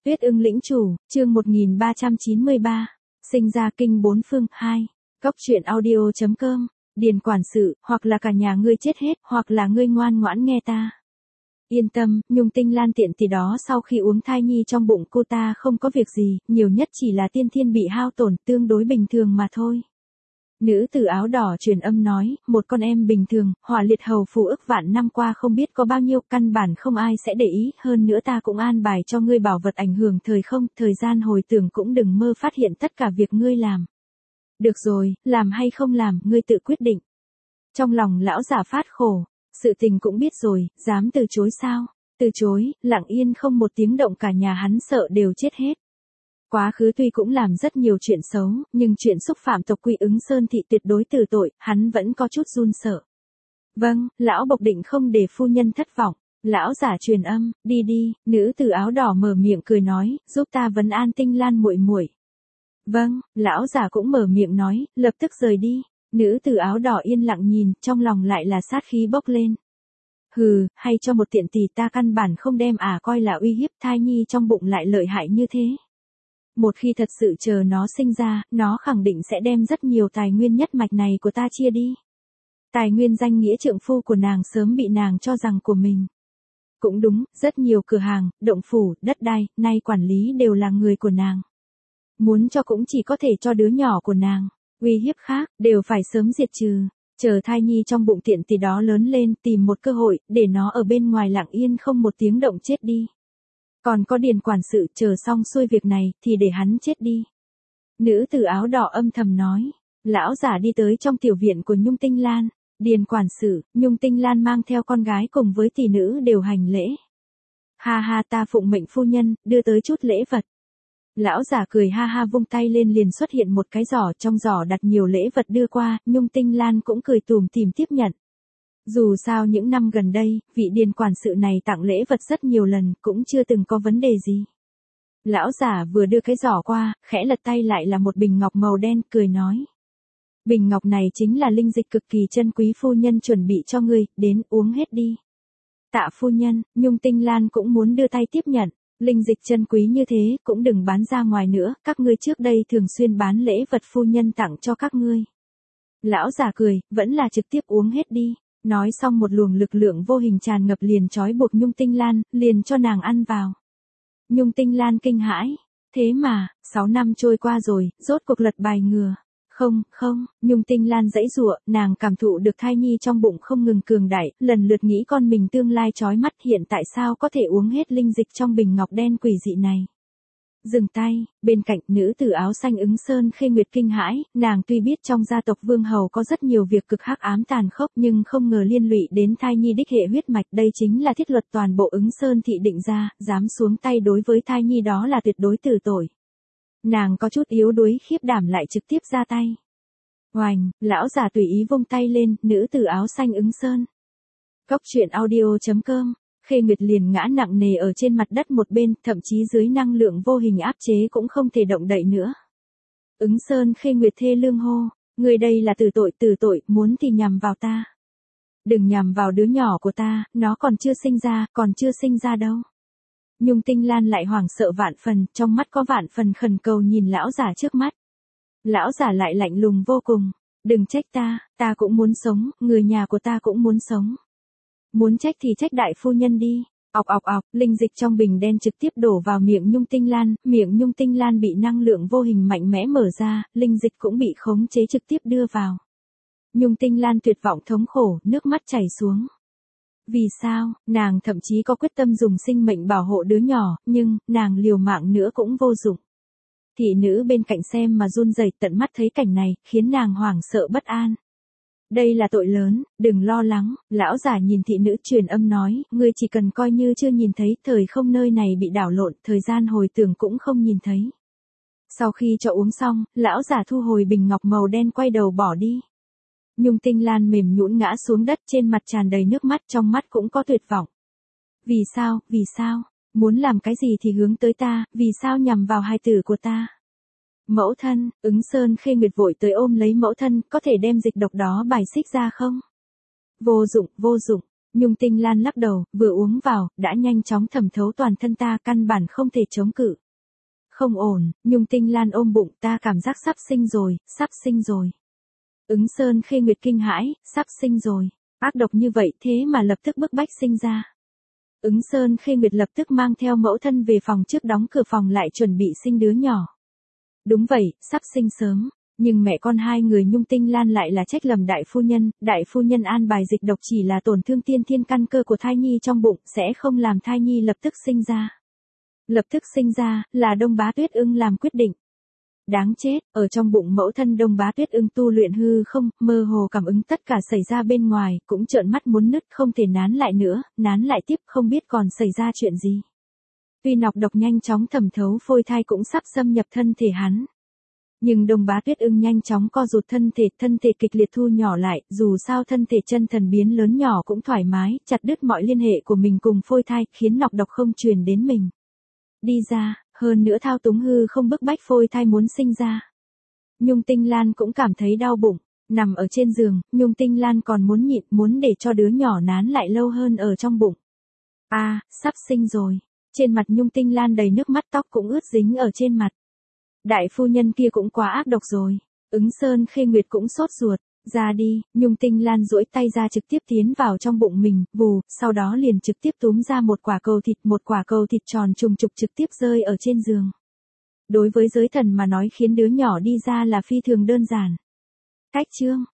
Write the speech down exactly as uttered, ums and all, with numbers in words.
Tuyết ưng lĩnh chủ, chương một nghìn ba trăm chín mươi ba. Sinh ra kinh bốn phương, hai. Cốc truyện audio.com. Điền quản sự, hoặc là cả nhà ngươi chết hết, hoặc là ngươi ngoan ngoãn nghe ta. Yên tâm, Nhung Tinh Lan tiện tỷ đó sau khi uống thai nhi trong bụng cô ta không có việc gì, nhiều nhất chỉ là tiên thiên bị hao tổn, tương đối bình thường mà thôi. Nữ tử áo đỏ truyền âm nói, một con em bình thường, hỏa liệt hầu phù ức vạn năm qua không biết có bao nhiêu, căn bản không ai sẽ để ý, hơn nữa ta cũng an bài cho ngươi bảo vật ảnh hưởng thời không, thời gian hồi tưởng cũng đừng mơ phát hiện tất cả việc ngươi làm. Được rồi, làm hay không làm, ngươi tự quyết định. Trong lòng lão giả phát khổ, sự tình cũng biết rồi, dám từ chối sao? Từ chối, lặng yên không một tiếng động, cả nhà hắn sợ đều chết hết. Quá khứ tuy cũng làm rất nhiều chuyện xấu, nhưng chuyện xúc phạm tộc quy Ứng Sơn thị tuyệt đối từ tội, hắn vẫn có chút run sợ. Vâng, lão bộc định không để phu nhân thất vọng. Lão giả truyền âm, đi đi, nữ tử áo đỏ mở miệng cười nói, giúp ta vấn an Tinh Lan muội muội. Vâng, lão giả cũng mở miệng nói, lập tức rời đi. Nữ tử áo đỏ yên lặng nhìn, trong lòng lại là sát khí bốc lên. Hừ, hay cho một tiện tỷ, ta căn bản không đem à coi là uy hiếp, thai nhi trong bụng lại lợi hại như thế. Một khi thật sự chờ nó sinh ra, nó khẳng định sẽ đem rất nhiều tài nguyên nhất mạch này của ta chia đi. Tài nguyên danh nghĩa trượng phu của nàng sớm bị nàng cho rằng của mình. Cũng đúng, rất nhiều cửa hàng, động phủ, đất đai, nay quản lý đều là người của nàng. Muốn cho cũng chỉ có thể cho đứa nhỏ của nàng. Uy hiếp khác, đều phải sớm diệt trừ. Chờ thai nhi trong bụng tiện tỷ đó lớn lên, tìm một cơ hội, để nó ở bên ngoài lặng yên không một tiếng động chết đi. Còn có Điền quản sự, chờ xong xuôi việc này, thì để hắn chết đi. Nữ tử áo đỏ âm thầm nói. Lão giả đi tới trong tiểu viện của Nhung Tinh Lan. Điền quản sự, Nhung Tinh Lan mang theo con gái cùng với tỷ nữ đều hành lễ. Ha ha, ta phụng mệnh phu nhân, đưa tới chút lễ vật. Lão giả cười ha ha, vung tay lên liền xuất hiện một cái giỏ, trong giỏ đặt nhiều lễ vật đưa qua, Nhung Tinh Lan cũng cười tủm tỉm tiếp nhận. Dù sao những năm gần đây, vị Điền quản sự này tặng lễ vật rất nhiều lần, cũng chưa từng có vấn đề gì. Lão giả vừa đưa cái giỏ qua, khẽ lật tay lại là một bình ngọc màu đen, cười nói. Bình ngọc này chính là linh dịch cực kỳ chân quý, phu nhân chuẩn bị cho ngươi, đến uống hết đi. Tạ phu nhân, Nhung Tinh Lan cũng muốn đưa tay tiếp nhận. Linh dịch chân quý như thế, cũng đừng bán ra ngoài nữa, các ngươi trước đây thường xuyên bán lễ vật phu nhân tặng cho các ngươi. Lão giả cười, vẫn là trực tiếp uống hết đi. Nói xong một luồng lực lượng vô hình tràn ngập liền trói buộc Nhung Tinh Lan, liền cho nàng ăn vào. Nhung Tinh Lan kinh hãi. Thế mà, sáu năm trôi qua rồi, rốt cuộc lật bài ngừa. Không, không, Nhung Tinh Lan giãy giụa, nàng cảm thụ được thai nhi trong bụng không ngừng cường đại, lần lượt nghĩ con mình tương lai chói mắt, hiện tại sao có thể uống hết linh dịch trong bình ngọc đen quỷ dị này. Dừng tay, bên cạnh nữ tử áo xanh Ứng Sơn Khê Nguyệt kinh hãi, nàng tuy biết trong gia tộc Vương Hầu có rất nhiều việc cực hắc ám tàn khốc, nhưng không ngờ liên lụy đến thai nhi đích hệ huyết mạch, đây chính là thiết luật toàn bộ Ứng Sơn thị định ra, dám xuống tay đối với thai nhi đó là tuyệt đối tử tội. Nàng có chút yếu đuối, khiếp đảm lại trực tiếp ra tay. Oành, lão giả tùy ý vung tay lên, nữ tử áo xanh Ứng Sơn. Cốc truyện audio.com. Khê Nguyệt liền ngã nặng nề ở trên mặt đất một bên, thậm chí dưới năng lượng vô hình áp chế cũng không thể động đậy nữa. Ứng Sơn Khê Nguyệt thê lương hô, người đây là tử tội, tử tội, muốn thì nhằm vào ta. Đừng nhằm vào đứa nhỏ của ta, nó còn chưa sinh ra, còn chưa sinh ra đâu. Nhung Tinh Lan lại hoảng sợ vạn phần, trong mắt có vạn phần khẩn cầu nhìn lão giả trước mắt. Lão giả lại lạnh lùng vô cùng, đừng trách ta, ta cũng muốn sống, người nhà của ta cũng muốn sống. Muốn trách thì trách đại phu nhân đi. Ọc ọc ọc, linh dịch trong bình đen trực tiếp đổ vào miệng Nhung Tinh Lan, miệng Nhung Tinh Lan bị năng lượng vô hình mạnh mẽ mở ra, linh dịch cũng bị khống chế trực tiếp đưa vào. Nhung Tinh Lan tuyệt vọng thống khổ, nước mắt chảy xuống. Vì sao, nàng thậm chí có quyết tâm dùng sinh mệnh bảo hộ đứa nhỏ, nhưng, nàng liều mạng nữa cũng vô dụng. Thị nữ bên cạnh xem mà run rẩy, tận mắt thấy cảnh này, khiến nàng hoảng sợ bất an. Đây là tội lớn, đừng lo lắng, lão giả nhìn thị nữ truyền âm nói, ngươi chỉ cần coi như chưa nhìn thấy, thời không nơi này bị đảo lộn, thời gian hồi tưởng cũng không nhìn thấy. Sau khi cho uống xong, lão giả thu hồi bình ngọc màu đen quay đầu bỏ đi. Nhung Tinh Lan mềm nhũn ngã xuống đất, trên mặt tràn đầy nước mắt, trong mắt cũng có tuyệt vọng. Vì sao, vì sao, muốn làm cái gì thì hướng tới ta, vì sao nhằm vào hài tử của ta. Mẫu thân, Ứng Sơn Khê Nguyệt vội tới ôm lấy mẫu thân, có thể đem dịch độc đó bài xích ra không? Vô dụng, vô dụng. Nhung Tinh Lan lắc đầu, vừa uống vào, đã nhanh chóng thẩm thấu toàn thân ta, căn bản không thể chống cự. Không ổn, Nhung Tinh Lan ôm bụng, ta cảm giác sắp sinh rồi, sắp sinh rồi. Ứng Sơn Khê Nguyệt kinh hãi, sắp sinh rồi. Ác độc như vậy thế mà lập tức bức bách sinh ra. Ứng Sơn Khê Nguyệt lập tức mang theo mẫu thân về phòng trước, đóng cửa phòng lại chuẩn bị sinh đứa nhỏ. Đúng vậy, sắp sinh sớm. Nhưng mẹ con hai người Nhung Tinh Lan lại là trách lầm đại phu nhân, đại phu nhân an bài dịch độc chỉ là tổn thương tiên thiên căn cơ của thai nhi trong bụng, sẽ không làm thai nhi lập tức sinh ra. Lập tức sinh ra, là Đông Bá Tuyết Ưng làm quyết định. Đáng chết, ở trong bụng mẫu thân Đông Bá Tuyết Ưng tu luyện hư không, mơ hồ cảm ứng tất cả xảy ra bên ngoài, cũng trợn mắt muốn nứt, không thể nán lại nữa, nán lại tiếp không biết còn xảy ra chuyện gì. Tuy nọc độc nhanh chóng thẩm thấu phôi thai cũng sắp xâm nhập thân thể hắn. Nhưng Đông Bá Tuyết Ưng nhanh chóng co rụt thân thể, thân thể kịch liệt thu nhỏ lại, dù sao thân thể chân thần biến lớn nhỏ cũng thoải mái, chặt đứt mọi liên hệ của mình cùng phôi thai, khiến nọc độc không truyền đến mình. Đi ra, hơn nữa thao túng hư không bức bách phôi thai muốn sinh ra. Nhung Tinh Lan cũng cảm thấy đau bụng, nằm ở trên giường, Nhung Tinh Lan còn muốn nhịn, muốn để cho đứa nhỏ nán lại lâu hơn ở trong bụng. A, à, sắp sinh rồi. Trên mặt Nhung Tinh Lan đầy nước mắt, tóc cũng ướt dính ở trên mặt. Đại phu nhân kia cũng quá ác độc rồi. Ứng Sơn Khê Nguyệt cũng sốt ruột. Ra đi, Nhung Tinh Lan duỗi tay ra trực tiếp tiến vào trong bụng mình, vù, sau đó liền trực tiếp túm ra một quả cầu thịt, một quả cầu thịt tròn trùng trục trực tiếp rơi ở trên giường. Đối với giới thần mà nói khiến đứa nhỏ đi ra là phi thường đơn giản. Cách chương